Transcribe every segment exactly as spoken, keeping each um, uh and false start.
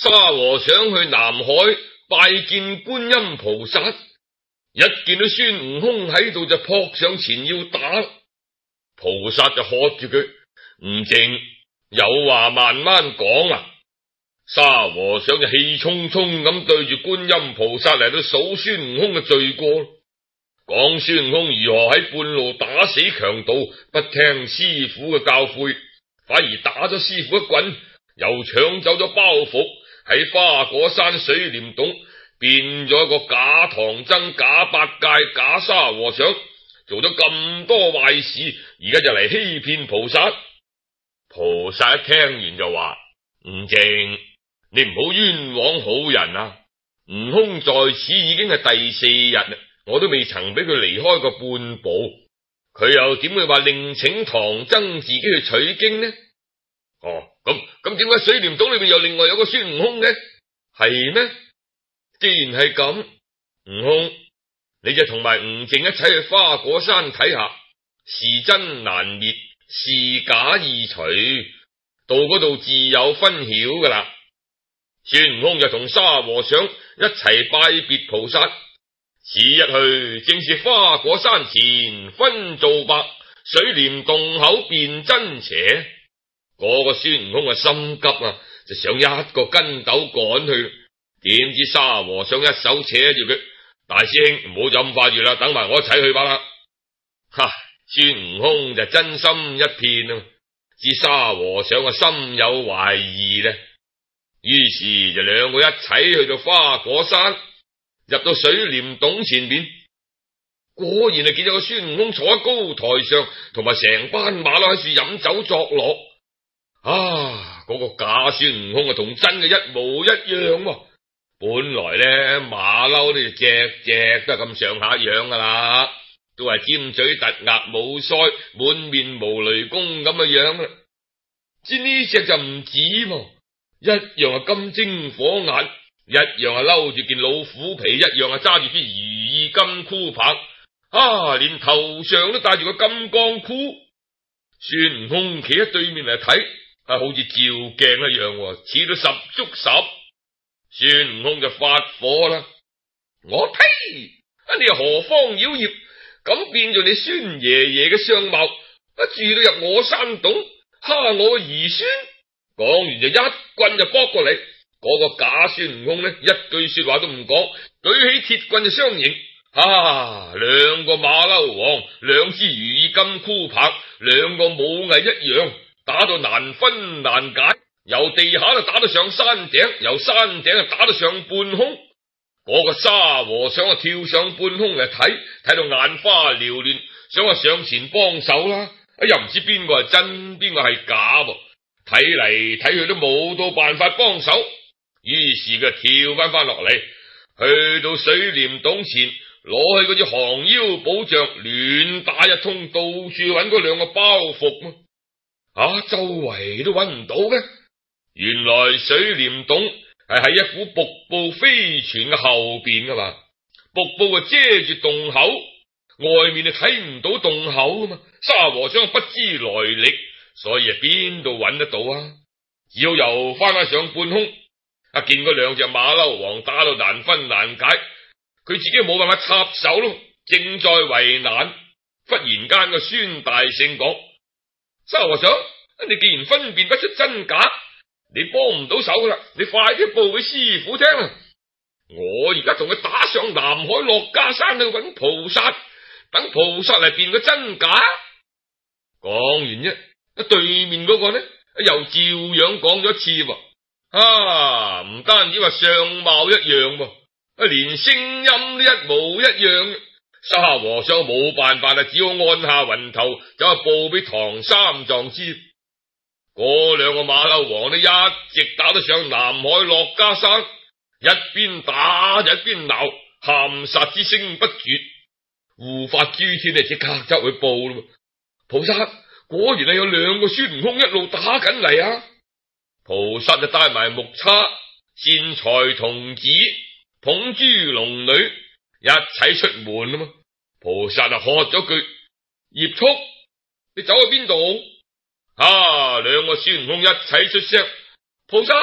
沙和尚去南海拜見觀音菩薩，一見到孫悟空喺度就撲上前要打，菩薩就喝住佢：悟淨，有話慢慢講啊！沙和尚就氣沖沖咁對住觀音菩薩嚟到數孫悟空嘅罪過，講孫悟空如何喺半路打死強盜，不聽師傅嘅教誨，反而打咗師傅一棍，又搶走咗包袱，喺花果山水簾洞變咗一個假唐僧、假八戒、假沙和尚，做咗咁多壞事，而家就嚟欺騙菩薩。菩薩一聽完就話：悟淨，你唔好冤枉好人啊！悟空在此已經係第四日啦，我都未曾俾佢離開過半步，佢又點會話另請唐僧自己去取經呢？哦，咁咁點解水簾洞裏邊又另外有個孫悟空呢？係咩？既然係咁，悟空，你就同埋悟淨一齊去花果山睇下，是真難滅，是假易除，到嗰度自有分曉噶啦。孫悟空就同沙和尚一齊拜別菩薩，此一去正是花果山前分皂白，水簾洞口辨真邪。嗰個孫悟空啊心急啊，就想一個筋斗趕去，點知沙和尚一手扯住佢：大師兄，唔好咁快住啦，等埋我一齊去吧啦。哈！孫悟空就真心一片啊，知沙和尚啊心有懷疑呢，於是就兩個一齊去到花果山，入到水簾洞前面，果然係見到個孫悟空坐喺高台上，同埋成班馬騮喺處飲酒作樂。啊！嗰、那個假孫悟空啊，同真嘅一模一樣喎。本來咧馬騮呢隻隻都係咁上下樣噶啦，都係尖嘴突額冇腮，滿面無雷公咁嘅樣啦。知呢隻就唔止喎，一樣係金睛火眼，一樣係嬲住件老虎皮，一樣係揸住支如意金箍棒，啊！連頭上都戴住個金剛箍。孫悟空企喺對面嚟睇，啊，好似照鏡一樣，似到十足十。孫悟空就發火啦：我呸！啊，你何方妖孽，咁變做你孫爺爺嘅相貌，啊，住到入我山洞，蝦我嘅兒孫。講完就一棍就撲過嚟。嗰、那個假孫悟空呢，一句說話都唔講，舉起鐵棍就相迎。啊！兩個馬騮王，兩支如意金箍棒，兩個武藝一樣，打到難分難解，由地下就打到上山頂，由山頂就打到上半空。嗰、那個沙和尚啊，跳上半空嚟睇，睇到眼花繚亂，想話上前幫手啦，又唔知邊個係真，邊個係假噃，睇嚟睇去都冇到辦法幫手，於是佢跳翻翻落嚟，去到水簾洞前，攞起嗰支降妖寶杖亂打一通，到處揾嗰兩個包袱，啊，周圍都揾唔到嘅。原來水簾洞係喺一股瀑布飛泉嘅後邊噶嘛，瀑布啊遮住洞口，外面你睇唔到洞口噶嘛。沙和尚不知來歷，所以啊邊度揾得到啊？只好又翻返上半空，啊見嗰兩隻馬騮王打到難分難解。佢自己冇辦法插手咯，正在為難。忽然間個孫大聖講：沙和尚，你既然分辨不出真假，你幫唔到手噶啦，你快啲報俾師傅聽啦！我而家同佢打上南海樂家山去揾菩薩，等菩薩嚟辨個真假。講完啫，對面嗰個呢又照樣講咗一次喎。啊，唔單止話相貌一樣喎，連聲音都一模一樣。沙和尚冇辦法啦，只好按下雲頭走去報俾唐三藏知。嗰兩個馬騮王呢，一直打得上南海樂家山，一邊打一邊鬧，喊殺之聲不絕。護法諸天呢，即刻走去報啦。菩薩，果然係有兩個孫悟空一路打緊嚟啊！菩薩就帶埋木叉、善財童子、捧珠龍女一齊出門啊嘛。菩薩就喝咗句：葉畜，你走去邊度？啊！兩個孫悟空一齊出聲：菩薩，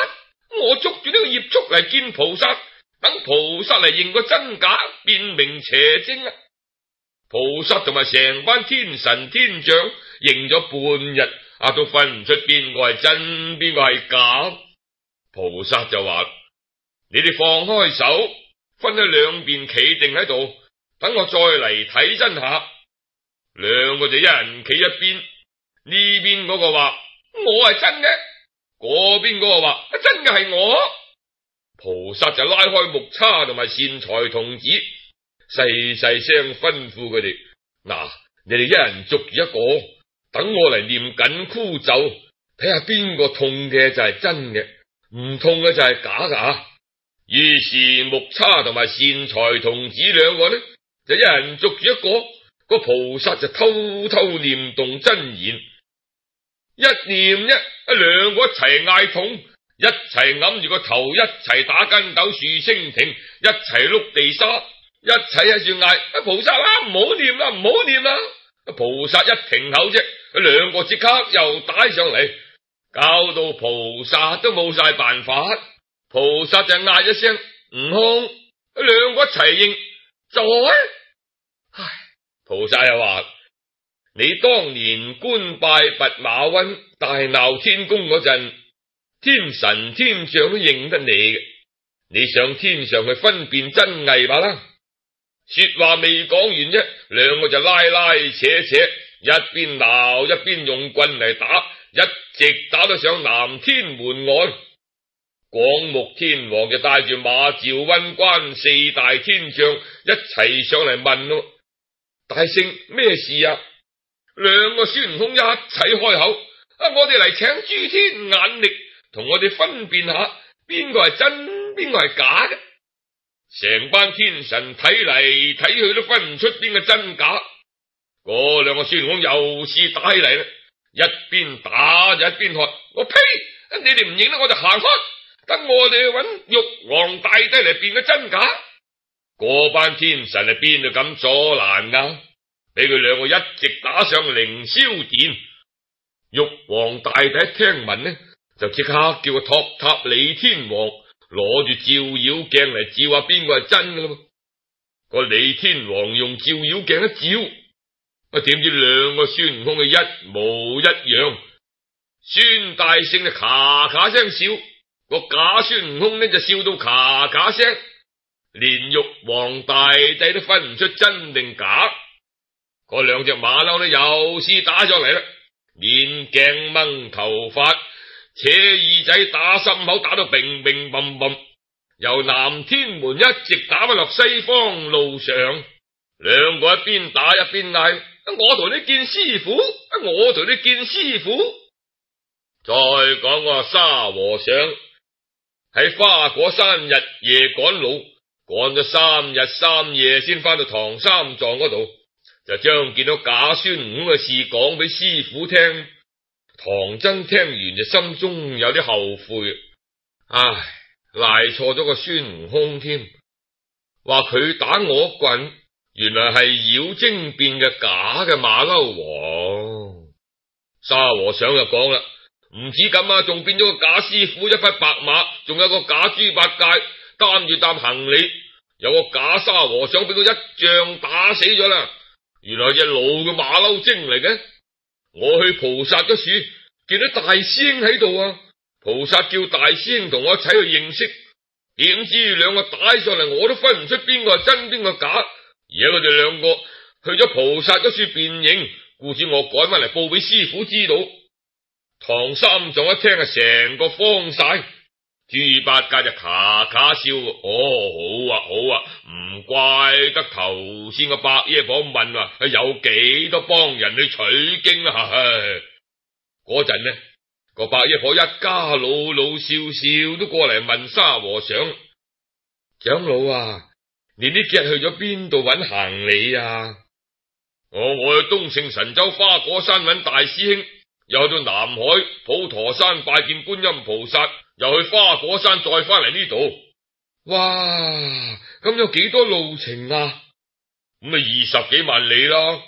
我捉住呢個葉束嚟見菩薩，等菩薩嚟認個真假，辨明邪正啊！菩薩同埋成班天神天將認咗半日，啊都分唔出邊個係真，邊個係假。菩薩就話：你哋放開手，分喺兩邊企定喺度，等我再嚟睇真下。兩個就一人企一邊，呢邊嗰個話我係真嘅，嗰邊嗰個話真嘅係我。菩薩就拉開木叉同埋善財童子，細細聲吩咐佢哋：嗱，你哋一人捉住一個，等我嚟念緊箍咒，睇下邊個痛嘅就係真嘅，唔痛嘅就係假噶。於是木叉同埋善財童子兩個呢，就一人捉住一個，個菩薩就偷偷念動真言，一念一，兩個一齊嗌痛，一齊揞住個頭，一齊打筋斗豎蜻蜓，一齊碌地沙，一齊喺度嗌：菩薩啊，唔好念啦，唔好念啦！菩薩一停口啫，兩個即刻又打上嚟，搞到菩薩都冇晒辦法。菩薩就嗌一聲悟空，兩個一齊應在。唉，菩薩又話：你當年官拜弼馬溫，大鬧天宮嗰陣，天神天將都認得你嘅，你上天上去分辨真偽吧啦。說話未講完啫，兩個就拉拉扯扯，一邊鬧一邊用棍嚟打，一直打到上南天門外。廣目天王就帶住馬趙溫關四大天將一齊上嚟問咯：大聖咩事啊？兩個孫悟空一齊開口：啊，我哋嚟請諸天眼力同我哋分辨下邊個係真，邊個係假嘅。成班天神睇嚟睇去都分唔出邊個真假。嗰兩個孫悟空又試打起嚟啦，一邊打就一邊喝：我呸！你哋唔認得我就行開，等我哋去揾玉皇大帝嚟辨個真假。嗰班天神係邊度咁阻攔噶？俾佢兩個一直打上凌霄殿。玉皇大帝一聽聞呢，就即刻叫個托塔李天王攞住照妖鏡嚟照下邊個係真噶啦。個李天王用照妖鏡一照，啊點知兩個孫悟空嘅一模一樣。孫大聖就咔咔聲笑，個假孫悟空呢就笑到咔咔聲，連玉皇大帝都分唔出真定假。嗰兩隻馬騮呢又試打上嚟啦，捻頸掹頭髮，扯耳仔打心口，打到乒乒乓乓，由南天門一直打翻落西方路上。兩個一邊打一邊嗌：我同你見師傅，我同你見師傅。再講個沙和尚喺花果山日夜趕路，趕咗三日三夜先翻到唐三藏嗰度，就將見到假孫悟空嘅事講俾師傅聽。唐僧聽完就心中有啲後悔，唉，賴錯咗個孫悟空添，話佢打我棍，原來係妖精變嘅假嘅馬騮王。沙和尚就講啦：唔止咁啊，仲變咗個假師傅，一匹白馬，仲有個假豬八戒擔住擔行李，有個假沙和尚俾佢一杖打死咗啦。原來隻老嘅馬騮精嚟嘅。我去菩薩嗰處見到大師兄喺度啊，菩薩叫大師兄同我一齊去認識，點知兩個打上嚟，我都分唔出邊個係真邊個假。而家佢哋兩個去咗菩薩嗰處辨認，故此我趕翻嚟報俾師傅知道。唐三藏一聽啊，成個慌晒，豬八戒就咔咔笑：哦，好啊好啊，唔怪得頭先個白爺婆問話有幾多幫人去取經啊。嗰陣呢，個白爺婆一家老老少少都過嚟問沙和尚：長老啊，你呢幾日去咗邊度揾行李啊？我我去東勝神州花果山揾大師兄，又去到南海普陀山拜見觀音菩薩，又去花果山再翻嚟呢度。哇，咁有幾多路程啊？咁咪二十幾萬里啦。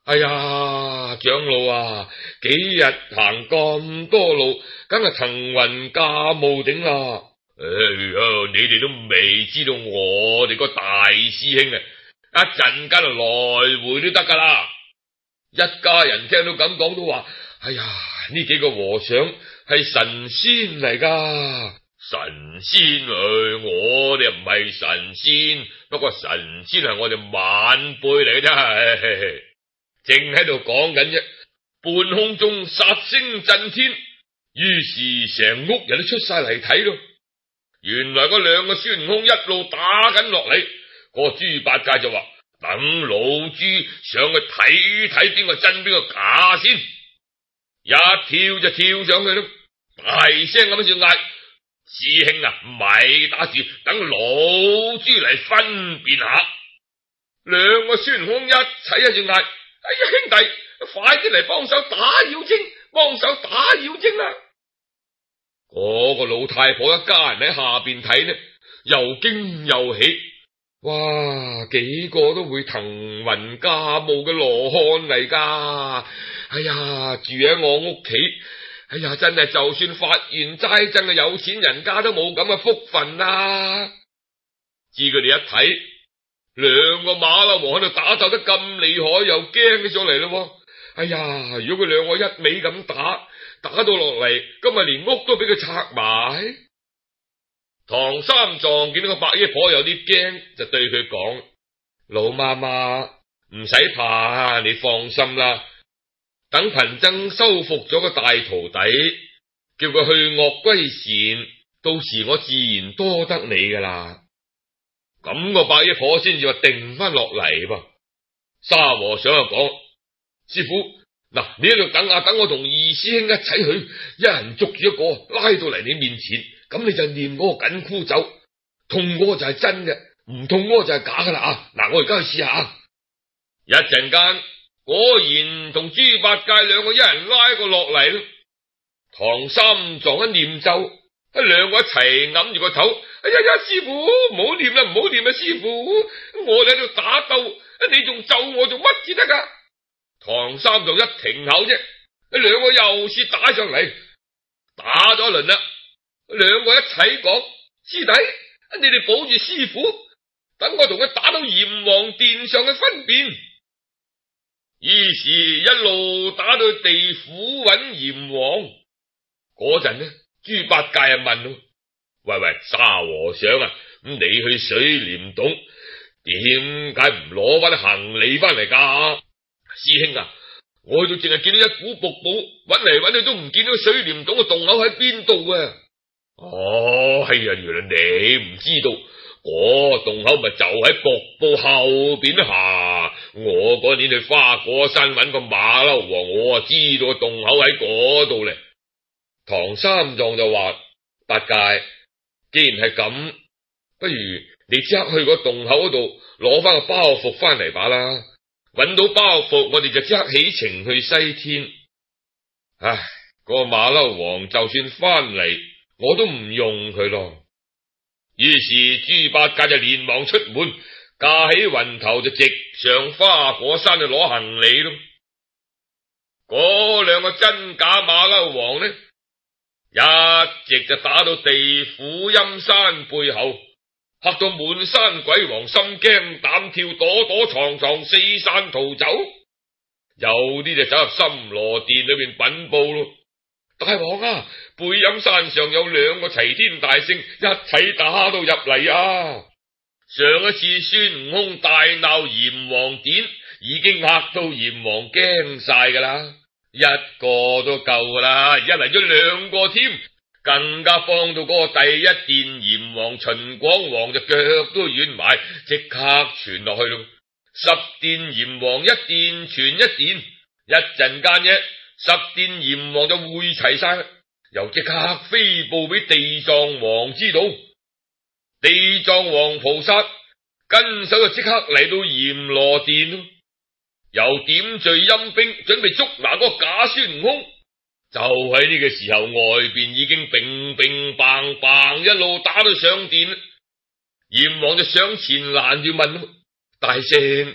哎呀，長老啊，幾日行咁多路，梗係騰雲駕霧頂啦。哎呀，你哋都未知道我哋個大師兄啊，一陣間就來回都得噶啦。一家人聽到咁講都話：哎呀，呢幾個和尚係神仙嚟噶。神仙啊，我哋唔係神仙，不過神仙係我哋晚輩嚟嘅啫。正喺度講緊啫，半空中殺聲震天，於是成屋人都出晒嚟睇咯。原來嗰兩個孫悟空一路打緊落嚟，個豬八戒就話：等老豬上去睇睇邊個真邊個假先。一跳就跳上去咯，大聲咁樣嗌：師兄啊，咪打住，等老豬嚟分辨下。兩個孫悟空一齊喺度嗌：哎呀，兄弟，快啲嚟幫手打妖精，幫手打妖精啦！嗰個老太婆一家人喺下邊睇呢，又驚又喜。哇，幾個都會騰雲駕霧嘅羅漢嚟噶！哎呀，住喺我屋企，哎呀，真係就算發完齋真嘅有錢人家都冇咁嘅福分啦！知佢哋一睇，兩個馬騮王喺度打鬥得咁厲害，又驚咗嚟咯。哎呀，如果佢兩個一味咁打，打到落嚟，今日連屋都俾佢拆埋。唐三藏見到個白衣婆有啲驚，就對佢講：老媽媽唔使怕，你放心啦。等貧僧收服咗個大徒弟，叫佢去惡歸善，到時我自然多得你噶啦。咁個白衣婆先至話定翻落嚟噃。沙和尚就講：師父，嗱，你喺度等下，等我同二師兄一齊去，一人捉住一個，拉到嚟你面前，咁你就念嗰個緊箍咒，痛嗰個就係真嘅，唔痛嗰個就係假噶啦啊！嗱，我而家去試下。一陣間果然同豬八戒兩個一人拉個落嚟咯。唐三藏一念咒，一兩個一齊揞住個頭。哎呀呀，師傅唔好念啦，唔好念啦，師傅，我哋喺度打鬥，你仲咒我做乜至得噶？唐三藏一停口啫，兩個又是打上嚟，打咗一輪啦。兩個一齊講：師弟，你哋保住師傅，等我同佢打到閻王殿上去分辨。於是一路打到地府揾閻王。嗰陣呢，豬八戒啊問咯：喂喂，沙和尚啊，咁你去水簾洞點解唔攞翻啲行李翻嚟噶？師兄啊，我去到淨係見到一股瀑布，揾嚟揾去都唔見到水簾洞嘅洞口喺邊度啊！哦，係啊，原來你唔知道，嗰個洞口咪就喺瀑布後邊下。我嗰年去花果山揾個馬騮王，我啊知道個洞口喺嗰度咧。唐三藏就話：八戒，既然係咁，不如你即刻去個洞口嗰度攞翻個包袱翻嚟吧啦。揾到包袱，我哋就即刻起程去西天。唉，嗰個馬騮王就算翻嚟，我都唔用佢咯。於是豬八戒就連忙出門，駕起雲頭就直上花果山去攞行李咯。嗰兩個真假馬騮王呢，一直就打到地府陰山背後，嚇到滿山鬼王心驚膽跳，躲躲藏藏，四散逃走。有啲就走入森羅殿裏邊稟報咯：大王啊，背陰山上有兩個齊天大聖一齊打到入嚟啊！上一次孫悟空大鬧閻王殿，已經嚇到閻王驚晒噶啦，一個都夠噶啦，而家嚟咗兩個添，更加放到嗰個第一殿閻王秦廣王就腳都軟埋，即刻傳落去咯。十殿閻王一殿傳一殿，一陣間啫，十殿閻王就會齊晒，又即刻飛報俾地藏王知道。地藏王菩薩跟手就即刻嚟到閻羅殿咯，又點綴陰兵，準備捉拿嗰個假孫悟空。就喺呢個時候，外邊已經乒乒乓乓一路打到上殿。閻王就上前攔住問：大聖，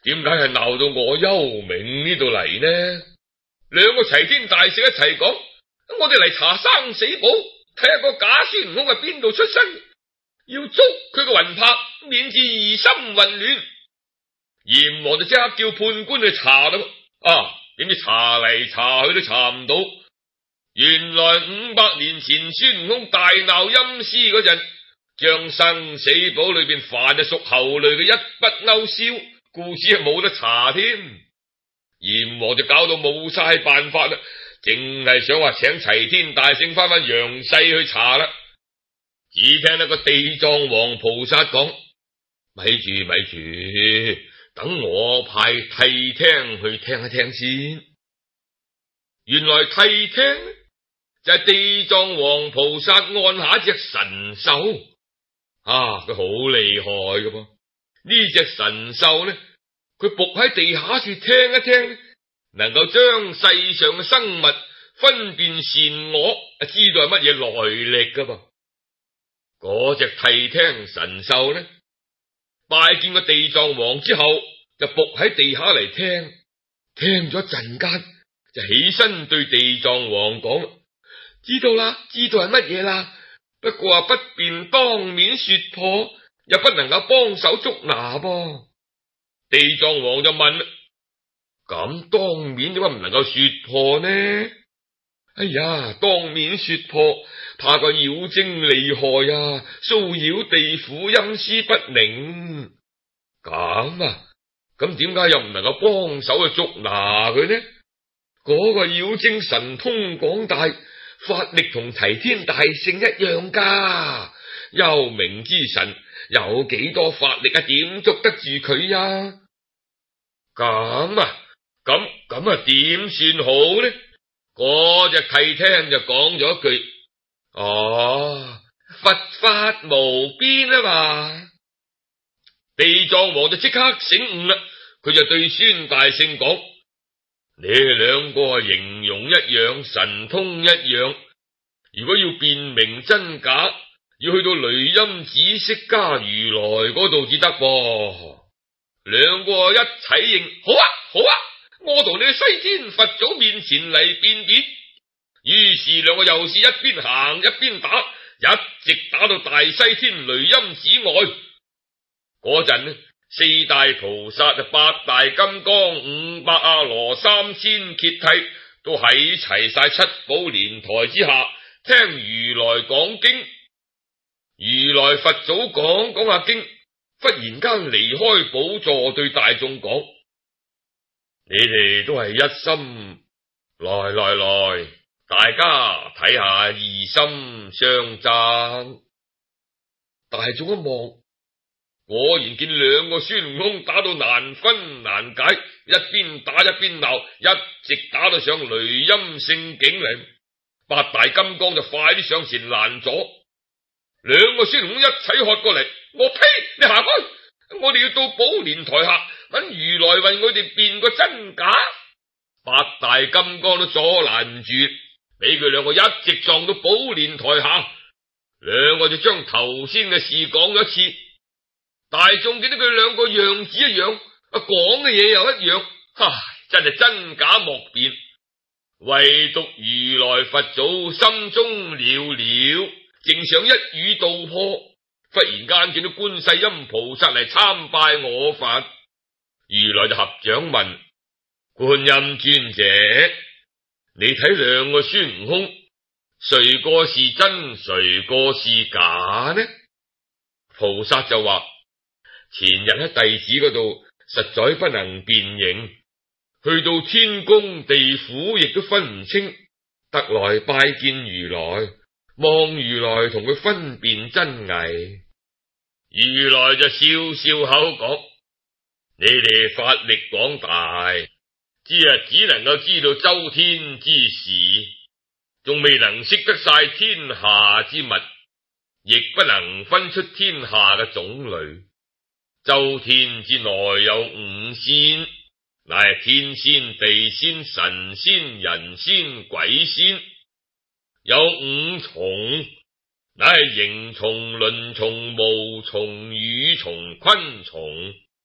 點解係鬧到我幽冥呢度嚟呢？兩個齊天大聖一齊講，我哋嚟查生死簿，睇下個假孫悟空係邊度出身，要捉佢個魂魄，免至疑心混亂。閻王就即刻叫判官去查啦。啊，點知查嚟查去都查唔到，原來五百年前孫悟空大鬧陰司嗰陣，將生死簿裏邊凡係屬猴類嘅一筆勾銷，故此係冇得查添。閻王就搞到冇晒辦法啦，淨係想話請齊天大聖翻返陽世去查啦。只聽到個地藏王菩薩講：咪住咪住，等我派替聽去聽一聽先。原來替聽就係地藏王菩薩按下一隻神獸啊，佢好厲害噶噃。呢隻神獸呢，佢伏喺地下處聽一聽，能夠將世上嘅生物分辨善惡，知道係乜嘢來歷噶噃。嗰隻替聽神獸呢，拜見個地藏王之後，就伏喺地下嚟聽，聽咗陣間就起身對地藏王講：知道啦，知道係乜嘢啦，不過啊不便當面說破，又不能夠幫手捉拿噃。地藏王就問：咁當面點解唔能夠說破呢？哎呀，當面說破，怕個妖精厲害啊，騷擾地府陰司不寧。咁啊，咁點解又唔能夠幫手去捉拿佢呢？嗰個妖精神通廣大，法力同齊天大聖一樣噶，幽冥之神有幾多法力啊？點捉得住佢呀？咁啊，咁咁啊，點算好呢？嗰隻替聽就講咗一句：哦，佛法無邊啊嘛！地藏王就即刻醒悟啦，佢就對孫大聖講：你哋兩個係形容一樣，神通一樣，如果要辨明真假，要去到雷音寺釋迦如來嗰度至得噃。兩個一齊應：好啊，好啊！我同你去西天佛祖面前嚟辨別。於是兩個又是一邊行一邊打，一直打到大西天雷音寺外。嗰陣呢，四大菩薩、八大金剛、五百阿羅、三千揭諦都喺齊晒七寶蓮台之下聽如來講經。如來佛祖講講下經，忽然間離開寶座，對大眾講：你哋都係一心，來來來，大家睇下異心相爭。大眾一望，果然見兩個孫悟空打到難分難解，一邊打一邊鬧，一直打到上雷音聖境嚟。八大金剛就快啲上前攔阻，兩個孫悟空一齊喝過嚟：我呸！你行開！我哋要到寶蓮台下揾如來為我哋辨個真假。八大金剛都阻攔唔住，俾佢兩個一直撞到寶蓮台下。兩個就將頭先嘅事講咗一次。大眾見到佢兩個樣子一樣，啊講嘅嘢又一樣，唉，真係真假莫辨。唯獨如來佛祖心中了了，正想一語道破，忽然間見到觀世音菩薩嚟參拜我佛。如來就合掌問：觀音尊者，你睇兩個孫悟空，誰個是真，誰個是假呢？菩薩就話：前日喺弟子嗰度實在不能辨認，去到天宮地府亦都分唔清，特來拜見如來，望如來同佢分辨真偽。如來就笑笑口講：你哋法力廣大，只係只能夠知道周天之事，仲未能識得晒天下之物，亦不能分出天下嘅種類。周天之內有五仙，乃係天仙、地仙、神仙、人仙、鬼仙；有五蟲，乃係形蟲、鱗蟲、毛蟲、羽蟲、昆蟲；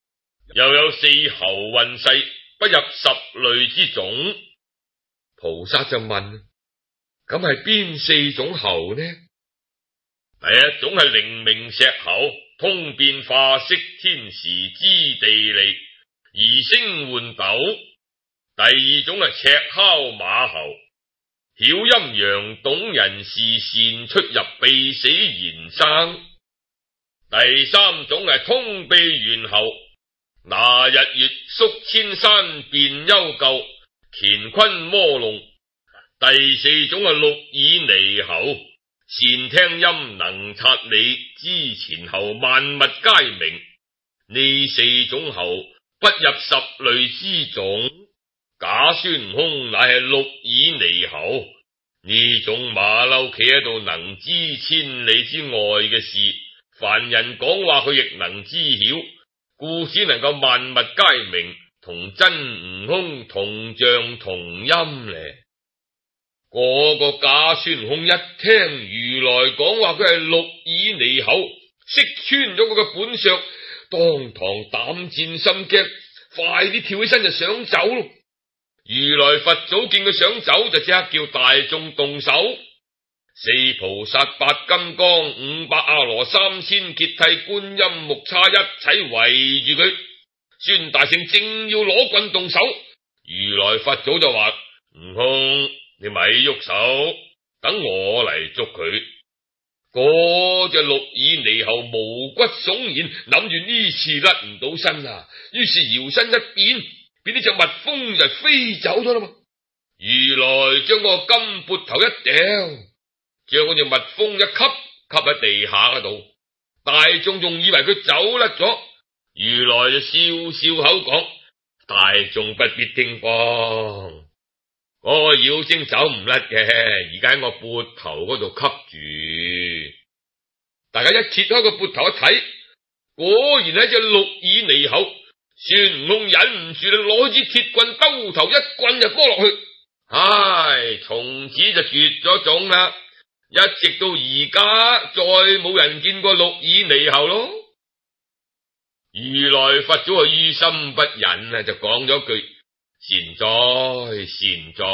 又有四候運勢，不入十類之種。菩薩就問：咁係邊四種候呢？第一種係靈明石候，通變化識天時知地利，移星換斗。第二種係赤尻馬候，曉陰陽懂人事，善出入，避死延生。第三種係通臂猿候，拿日月宿千山，辨幽究，乾坤魔龍。第四種係六耳獼候，善聽音，能察理，知前後，萬物皆明。呢四種候不入十類之種。假孫悟空乃係六耳獼候，呢種馬騮企喺度，能知千里之外嘅事，凡人講話佢亦能知曉，故此能夠萬物皆明，同真悟空同像同音咧。嗰個假孫悟空一聽如來講話，佢係六耳獼候，識穿咗佢嘅本相，當堂膽戰心驚，快啲跳起身就想走咯。如來佛祖見佢想走，就即刻叫大眾動手。四菩薩、八金剛、五百阿羅、三千揭諦、觀音、木叉一齊圍住佢。孫大聖正要攞棍動手，如來佛祖就話：悟空，你咪喐手，等我嚟捉佢。嗰隻六耳獼候毛骨悚然，諗住呢次甩唔到身啊，於是搖身一變，俾呢隻蜜蜂就飛走咗啦嘛。如來將個金缽頭一掉，將嗰隻蜜蜂一吸，吸喺地下嗰度。大眾仲以為佢走甩咗，如來就笑笑口講：大眾不必驚慌，嗰個妖精走唔甩嘅，而家喺我缽頭嗰度吸住。大家一揭開個缽頭一睇，果然係隻六耳獼候。孫悟空忍唔住啦，攞支鐵棍兜頭一棍就波落去，唉，從此就絕咗種啦。一直到而家，再冇人見過六耳獼候咯。如來佛祖係於心不忍啊，就講咗句：善哉善哉。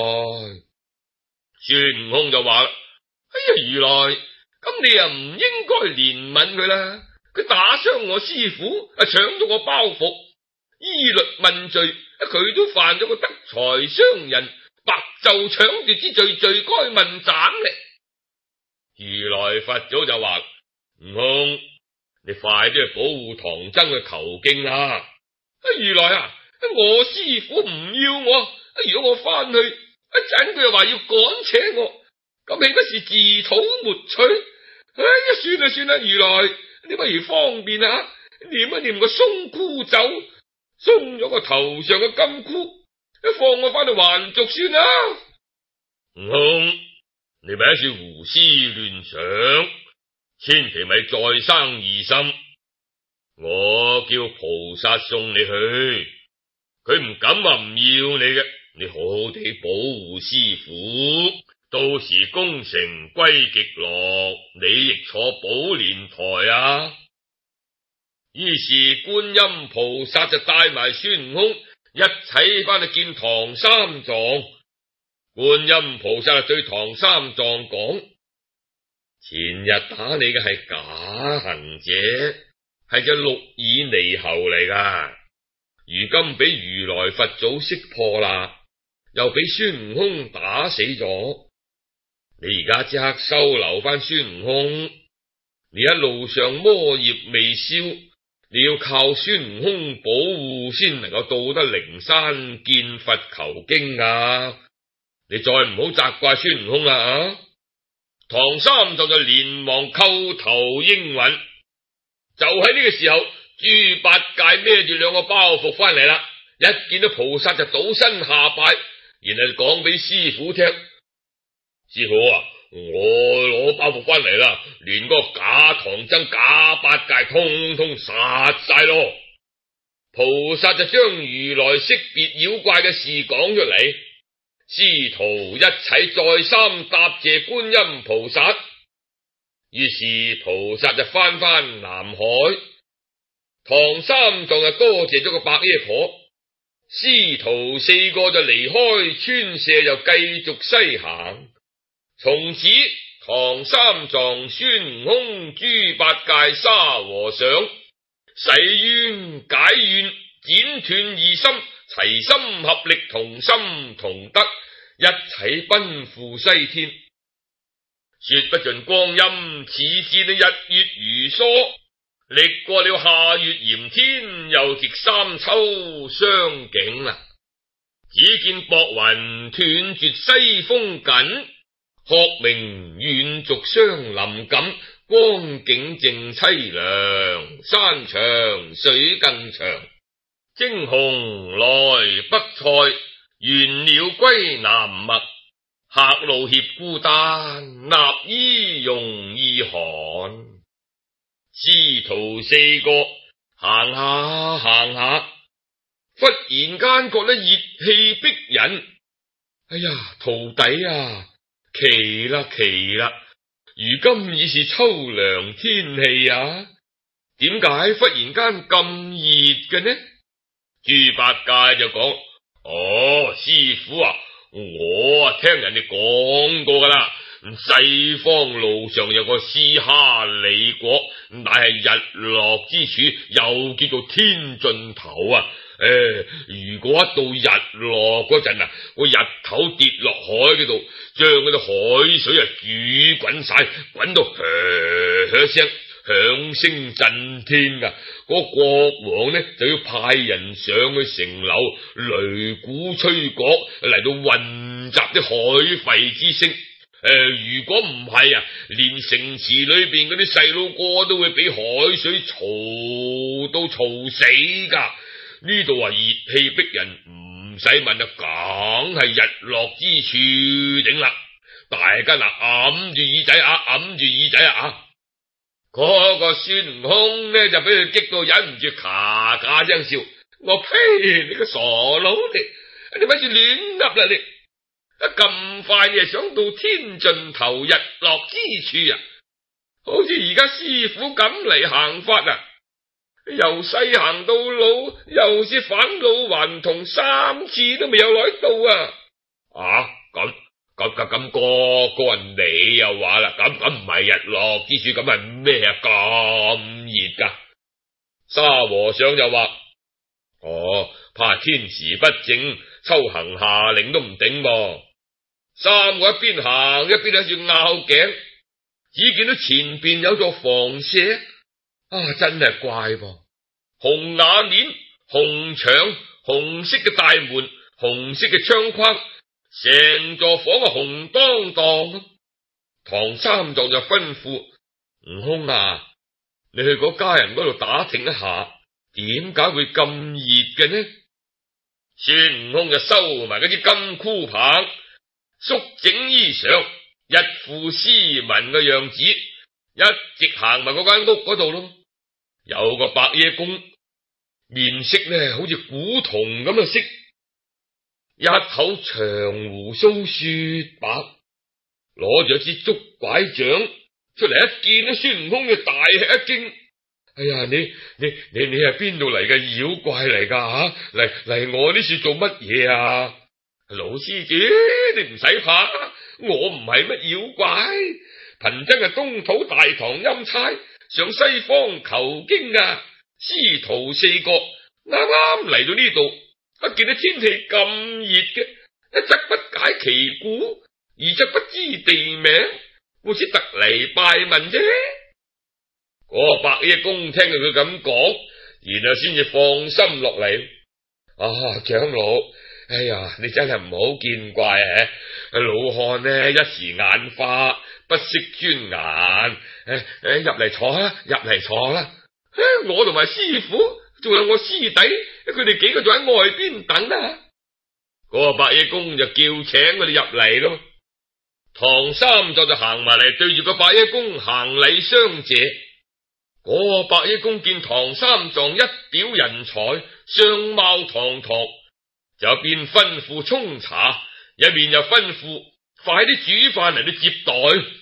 孫悟空就話啦：哎呀，如來，咁你又唔應該憐憫佢啦。佢打傷我師父，啊，搶咗我包袱，依律問罪，佢都犯咗個得財傷人、白晝搶奪之罪，罪該問斬咧。如來佛祖就話：悟空，你快啲去保護唐僧去求經啦。如來啊，我師父唔要我，如果我翻去，一陣佢又話要趕扯我，咁豈不是自討沒趣？哎呀，算啦算啦，如來，你不如方便啊，念一念個松箍咒，鬆咗個頭上嘅金箍，放我翻去還俗算啦。悟空，你咪一處胡思亂想，千祈咪再生疑心。我叫菩薩送你去，佢唔敢話唔要你嘅，你好好地保護師父，到時功成歸極樂，你亦坐寶蓮台啊。於是觀音菩薩就帶埋孫悟空一齊翻去見唐三藏。觀音菩薩對唐三藏講：前日打你嘅係假行者，係隻六耳獼猴嚟噶，如今俾如來佛祖識破啦，又俾孫悟空打死咗。你而家即刻收留翻孫悟空，你一路上魔業未消，你要靠孫悟空保護先能夠到得靈山見佛求經啊！你再唔好責怪孫悟空啦啊！唐三藏就連忙叩頭應允。就喺呢個時候，豬八戒孭住兩個包袱翻嚟啦，一見到菩薩就倒身下拜，然後講俾師父聽：師父啊，我攞包袱翻嚟啦，連個假唐僧假八戒通通殺晒咯。菩薩就將如來識別妖怪嘅事講出嚟，師徒一齊再三答謝觀音菩薩。於是菩薩就翻返南海， 唐三藏就多謝咗個白爺婆，師徒四個就離開村舍，又繼續西行。從此唐三藏、孫悟空、豬八戒、沙和尚洗冤解怨，剪斷疑心，齊心合力，同心同德，一齊奔赴西天。說不盡光陰，似是你日月如梭，歷過了夏月炎天，又值三秋霜景啦。只見薄雲斷絕西風緊，鶴鳴遠逐相林錦，光景正凄涼，山長水更長。征鴻來北塞，玄鳥歸南陌。客路怯孤單，衲衣容易寒。師徒四個行下行下，忽然間覺得熱氣逼人。哎呀，徒弟啊，奇啦奇啦！如今已是秋涼天氣啊，點解忽然間咁熱嘅呢？豬八戒就講：哦，師傅啊，我啊聽人哋講過噶啦，西方路上有個斯哈里國，乃係日落之處，又叫做天盡頭啊。誒、呃，如果一到日落嗰陣啊，個日頭跌落海嗰度，將嗰啲海水啊煮滾晒，滾到噓噓聲，響聲震天噶。嗰個國王呢就要派人上去城樓，擂鼓吹角嚟到混雜啲海廢之聲。誒、呃，如果唔係啊，連城池裏邊嗰啲細路哥都會俾海水嘈到嘈死噶。呢度話熱氣逼人，唔使問啊，梗係日落之處頂啦。大家嗱揞住耳仔啊，揞住耳仔啊！嗰個孫悟空呢就俾佢激到忍唔住咔咔聲笑。我呸！你個傻佬嚟，你咪住亂噏啦你！咁快就想到天盡頭日落之處啊？好似而家師傅咁嚟行法啊！由細行到老，又是返老還童，三次都未有來到啊！啊，咁咁咁咁個個人你又話啦，咁咁唔係日落之處，咁係咩啊？咁熱噶？沙和尚就話：哦，怕天時不正，秋行夏令都唔頂噃。三個一邊行一邊喺度拗頸，只見到前邊有座房舍。啊，真係怪噃！紅瓦簾、紅牆、紅色嘅大門、紅色嘅窗框，成座房啊紅當當。唐三藏就吩咐悟空啊，你去嗰家人嗰度打聽一下，點解會咁熱嘅呢？孫悟空就收埋嗰啲金箍棒，縮整衣裳，一副斯文嘅樣子，一直行埋嗰間屋嗰度咯。有個白夜公，面色呢好似古銅咁嘅色，一頭長鬍鬚雪白，攞住一支竹拐杖出嚟，一見到孫悟空就大吃一驚。哎呀，你你你你係邊度嚟嘅妖怪嚟噶吓？嚟嚟我呢處做乜嘢啊？老施主，你唔使怕，我唔係乜妖怪，貧僧係東土大唐欽差，上西方求經啊！師徒四個啱啱嚟到呢度，一見到天氣咁熱嘅，一則不解其故，二則不知地名，故此特嚟拜問啫。嗰個白夜公聽到佢咁講，然後先至放心落嚟。啊，長老，哎呀，你真係唔好見怪啊！老漢呢一時眼花，不識專眼，誒誒，入嚟坐啦，入嚟坐啦。我同埋師傅，仲有我師弟，佢哋幾個仲喺外邊等啊。嗰個白夜公就叫請佢哋入嚟咯。唐三藏就行埋嚟，對住個白夜公行禮相謝。嗰個白夜公見唐三藏一表人才，相貌堂堂，就一邊吩咐沖茶，一邊又吩咐快啲煮飯嚟到接待。